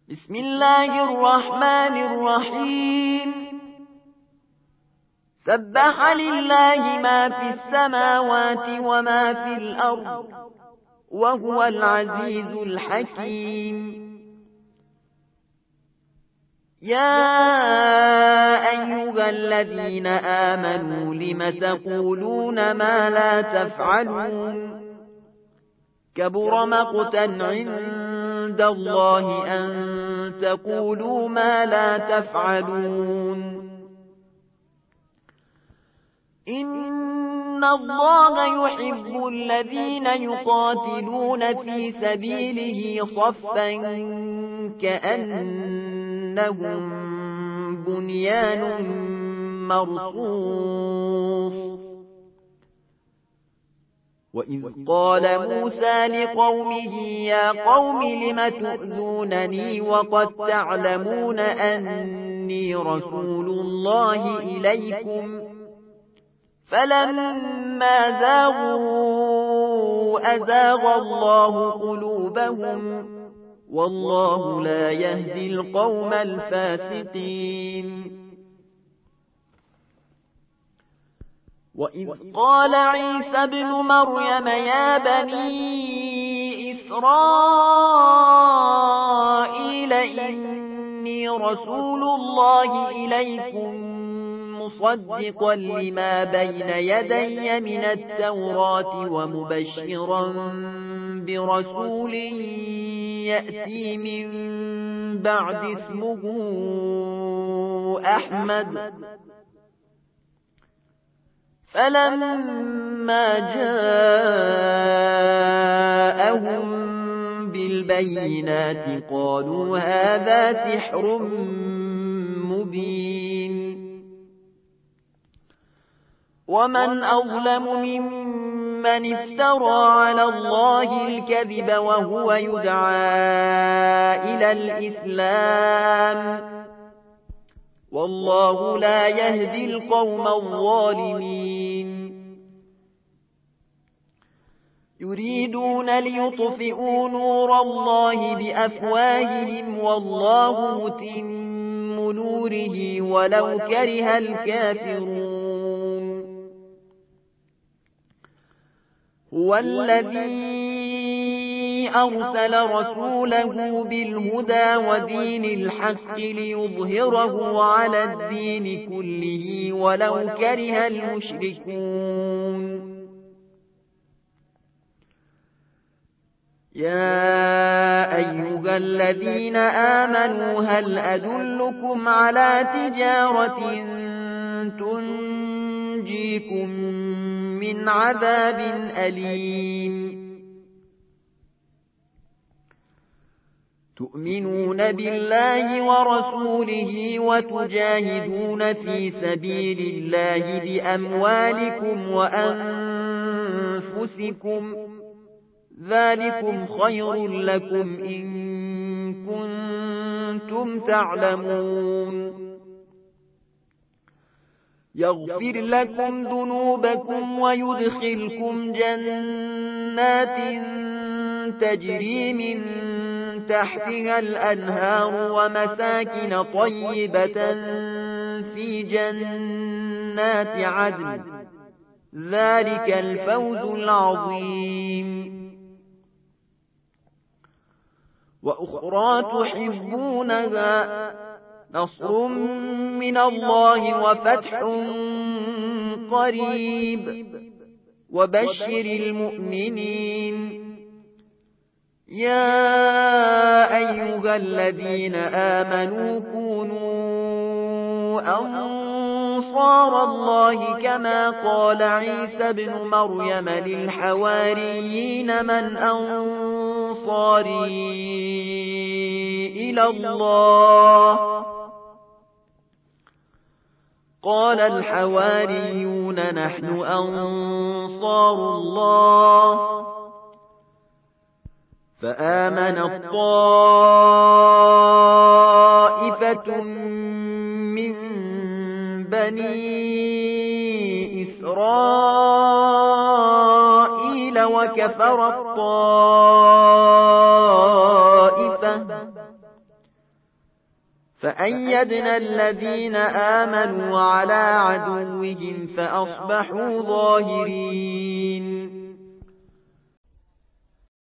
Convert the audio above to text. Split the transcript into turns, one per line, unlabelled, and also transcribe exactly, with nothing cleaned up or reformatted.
بسم الله الرحمن الرحيم سبح لله ما في السماوات وما في الأرض وهو العزيز الحكيم. يا أيها الذين آمنوا لم تقولون ما لا تفعلون كبر مقتا عند الله أن تقولوا ما لا تفعلون. إن الله يحب الذين يقاتلون في سبيله صفا كأنهم بنيان مرصوص. وإذ قال موسى لقومه يا قوم لم تؤذونني وقد تعلمون أني رسول الله إليكم فلما زاغوا أزاغ الله قلوبهم والله لا يهدي القوم الفاسقين. وإذ قال عيسى ابن مريم يا بني إسرائيل إني رسول الله إليكم مصدقا لما بين يدي من التوراة ومبشرا برسول يأتي من بعد اسمه أحمد. فلما جاءهم بالبينات قالوا هذا سحر مبين. ومن أظلم ممن افترى على الله الكذب وهو يدعى إلى الإسلام والله لا يهدي القوم الظالمين. يريدون ليطفئوا نور الله بأفواههم والله متم نوره ولو كره الكافرون. هو الذي أرسل رسوله بالهدى ودين الحق ليظهره على الدين كله ولو كره المشركون. يا أيها الذين آمنوا هل أدلكم على تجارة تنجيكم من عذاب أليم. تؤمنون بالله ورسوله وتجاهدون في سبيل الله بأموالكم وأنفسكم ذلكم خير لكم إن كنتم تعلمون. يغفر لكم ذنوبكم ويدخلكم جنات تجري من تحتها الأنهار ومساكن طيبة في جنات عدن ذلك الفوز العظيم. وأخرى تحبونها نصر من الله وفتح قريب وبشر المؤمنين. يا أيها الذين آمنوا كونوا أنصار الله كما قال عيسى ابن مريم للحواريين من أنصاري إلى الله قال الحواريون نحن أنصار الله. فآمنت طائفة من بني إسرائيل وكفرت طائفة فأيدنا الذين آمنوا على عدوهم فأصبحوا ظاهرين